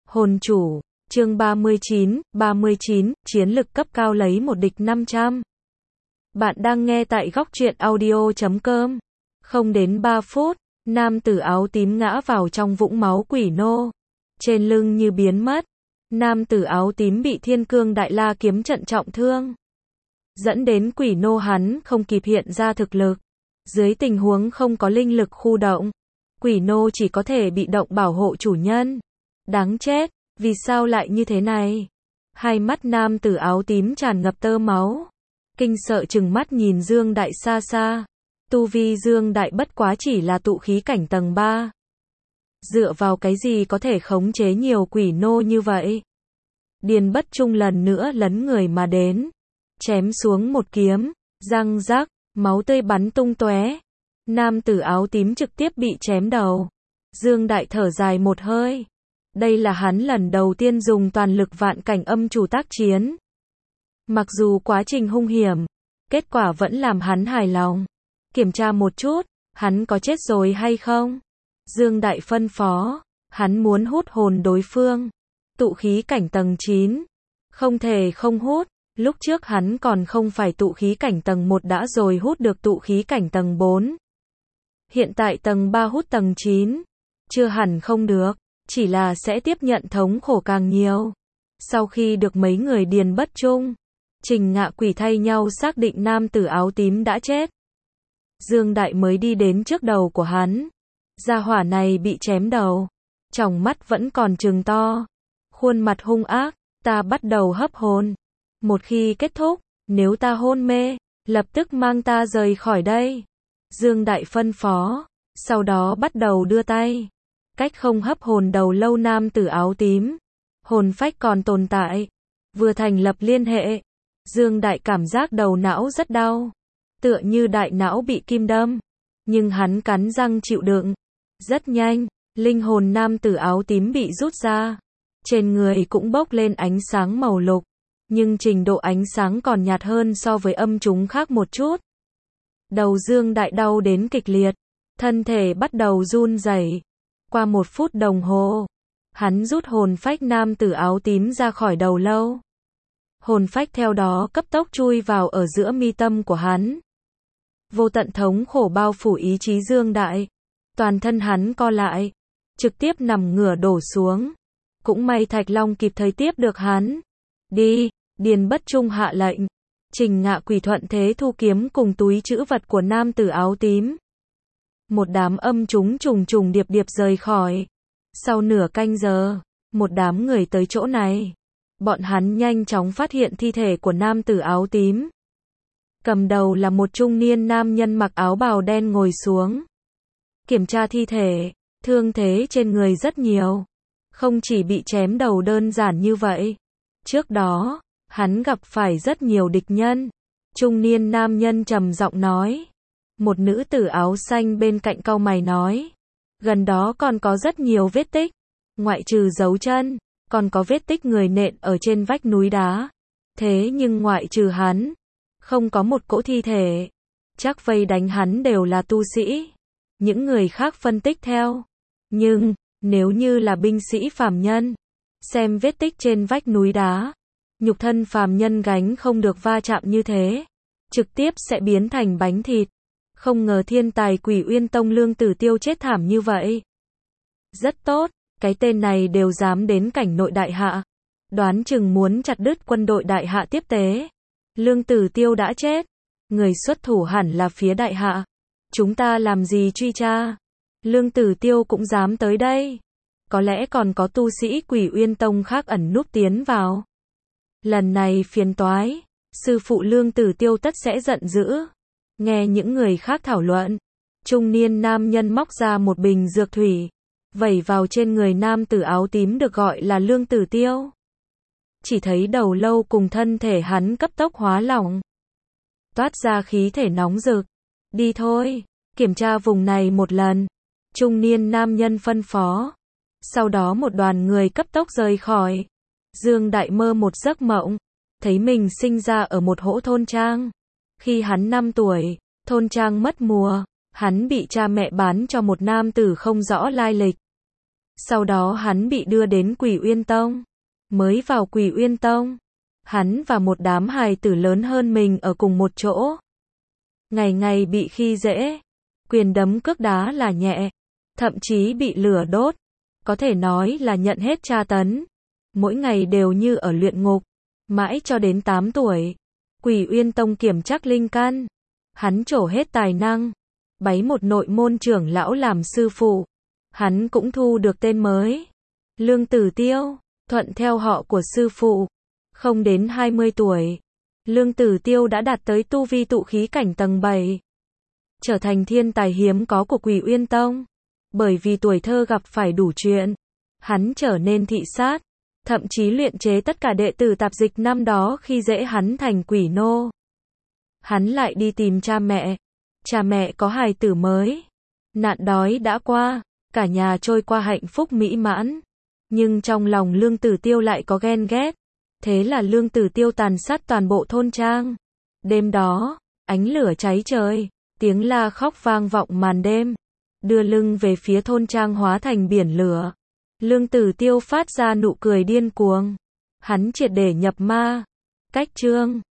Hồn chủ, chương 39, chiến lực cấp cao lấy một địch 500. Bạn đang nghe tại góc truyện audio.com. Không đến 3 phút, nam tử áo tím ngã vào trong vũng máu quỷ nô. Trên lưng như biến mất, nam tử áo tím bị thiên cương đại la kiếm trận trọng thương. Dẫn đến quỷ nô hắn không kịp hiện ra thực lực. Dưới tình huống không có linh lực khu động, quỷ nô chỉ có thể bị động bảo hộ chủ nhân. Đáng chết, vì sao lại như thế này? Hai mắt nam tử áo tím tràn ngập tơ máu. Kinh sợ trừng mắt nhìn Dương Đại xa xa. Tu vi Dương Đại bất quá chỉ là tụ khí cảnh tầng 3. Dựa vào cái gì có thể khống chế nhiều quỷ nô như vậy? Điền Bất Trung lần nữa lấn người mà đến. Chém xuống một kiếm, răng rắc, máu tươi bắn tung tóe. Nam tử áo tím trực tiếp bị chém đầu. Dương Đại thở dài một hơi. Đây là hắn lần đầu tiên dùng toàn lực vạn cảnh âm chủ tác chiến. Mặc dù quá trình hung hiểm, kết quả vẫn làm hắn hài lòng. Kiểm tra một chút, hắn có chết rồi hay không? Dương Đại phân phó, hắn muốn hút hồn đối phương. Tụ khí cảnh tầng 9. Không thể không hút, lúc trước hắn còn không phải tụ khí cảnh tầng 1 đã rồi hút được tụ khí cảnh tầng 4. Hiện tại tầng 3 hút tầng 9. Chưa hẳn không được, chỉ là sẽ tiếp nhận thống khổ càng nhiều. Sau khi được mấy người Điền Bất Trung, Trình Ngạ Quỷ thay nhau xác định nam tử áo tím đã chết. Dương Đại mới đi đến trước đầu của hắn. Gia hỏa này bị chém đầu, tròng mắt vẫn còn trừng to, khuôn mặt hung ác, ta bắt đầu hấp hồn. Một khi kết thúc, nếu ta hôn mê, lập tức mang ta rời khỏi đây. Dương Đại phân phó, sau đó bắt đầu đưa tay. Cách không hấp hồn đầu lâu nam tử áo tím. Hồn phách còn tồn tại. Vừa thành lập liên hệ. Dương Đại cảm giác đầu não rất đau. Tựa như đại não bị kim đâm. Nhưng hắn cắn răng chịu đựng. Rất nhanh, linh hồn nam tử áo tím bị rút ra. Trên người cũng bốc lên ánh sáng màu lục. Nhưng trình độ ánh sáng còn nhạt hơn so với âm chúng khác một chút. Đầu Dương Đại đau đến kịch liệt. Thân thể bắt đầu run rẩy. Qua 1 phút đồng hồ, hắn rút hồn phách nam tử áo tím ra khỏi đầu lâu. Hồn phách theo đó cấp tốc chui vào ở giữa mi tâm của hắn. Vô tận thống khổ bao phủ ý chí Dương Đại. Toàn thân hắn co lại, trực tiếp nằm ngửa đổ xuống. Cũng may Thạch Long kịp thời tiếp được hắn. Đi, Điền Bất Trung hạ lệnh. Trình Ngạ Quỷ thuận thế thu kiếm cùng túi trữ vật của nam tử áo tím. Một đám âm chúng trùng trùng điệp điệp rời khỏi. Sau nửa canh giờ, một đám người tới chỗ này. Bọn hắn nhanh chóng phát hiện thi thể của nam tử áo tím. Cầm đầu là một trung niên nam nhân mặc áo bào đen ngồi xuống. Kiểm tra thi thể, thương thế trên người rất nhiều. Không chỉ bị chém đầu đơn giản như vậy. Trước đó, hắn gặp phải rất nhiều địch nhân. Trung niên nam nhân trầm giọng nói. Một nữ tử áo xanh bên cạnh cau mày nói. Gần đó còn có rất nhiều vết tích. Ngoại trừ dấu chân, còn có vết tích người nện ở trên vách núi đá. Thế nhưng ngoại trừ hắn, không có một cỗ thi thể. Chắc vây đánh hắn đều là tu sĩ. Những người khác phân tích theo. Nhưng, nếu như là binh sĩ phàm nhân, xem vết tích trên vách núi đá, nhục thân phàm nhân gánh không được va chạm như thế. Trực tiếp sẽ biến thành bánh thịt. Không ngờ thiên tài Quỷ Uyên Tông Lương Tử Tiêu chết thảm như vậy. Rất tốt, cái tên này đều dám đến cảnh nội đại hạ. Đoán chừng muốn chặt đứt quân đội đại hạ tiếp tế. Lương Tử Tiêu đã chết. Người xuất thủ hẳn là phía đại hạ. Chúng ta làm gì truy tra? Lương Tử Tiêu cũng dám tới đây. Có lẽ còn có tu sĩ Quỷ Uyên Tông khác ẩn núp tiến vào. Lần này phiền toái. Sư phụ Lương Tử Tiêu tất sẽ giận dữ. Nghe những người khác thảo luận, trung niên nam nhân móc ra một bình dược thủy, vẩy vào trên người nam tử áo tím được gọi là Lương Tử Tiêu. Chỉ thấy đầu lâu cùng thân thể hắn cấp tốc hóa lỏng, toát ra khí thể nóng rực. Đi thôi, kiểm tra vùng này một lần. Trung niên nam nhân phân phó. Sau đó một đoàn người cấp tốc rời khỏi. Dương Đại mơ một giấc mộng, thấy mình sinh ra ở một hỗ thôn trang. Khi hắn 5 tuổi, thôn trang mất mùa, hắn bị cha mẹ bán cho một nam tử không rõ lai lịch. Sau đó hắn bị đưa đến Quỷ Uyên Tông. Mới vào Quỷ Uyên Tông, hắn và một đám hài tử lớn hơn mình ở cùng một chỗ. Ngày ngày bị khi dễ, quyền đấm cước đá là nhẹ, thậm chí bị lửa đốt, có thể nói là nhận hết tra tấn. Mỗi ngày đều như ở luyện ngục, mãi cho đến 8 tuổi. Quỷ Uyên Tông kiểm trắc linh căn, hắn trổ hết tài năng, bái một nội môn trưởng lão làm sư phụ. Hắn cũng thu được tên mới, Lương Tử Tiêu, thuận theo họ của sư phụ. Không đến 20 tuổi, Lương Tử Tiêu đã đạt tới tu vi tụ khí cảnh tầng 7, trở thành thiên tài hiếm có của Quỷ Uyên Tông. Bởi vì tuổi thơ gặp phải đủ chuyện, hắn trở nên thị sát, thậm chí luyện chế tất cả đệ tử tạp dịch năm đó khi dễ hắn thành quỷ nô. Hắn lại đi tìm cha mẹ có hài tử mới. Nạn đói đã qua, cả nhà trôi qua hạnh phúc mỹ mãn. Nhưng trong lòng Lương Tử Tiêu lại có ghen ghét. Thế là Lương Tử Tiêu tàn sát toàn bộ thôn trang. Đêm đó, ánh lửa cháy trời, tiếng la khóc vang vọng màn đêm. Đưa lưng về phía thôn trang hóa thành biển lửa. Lương Tử Tiêu phát ra nụ cười điên cuồng. Hắn triệt để nhập ma. Cách chương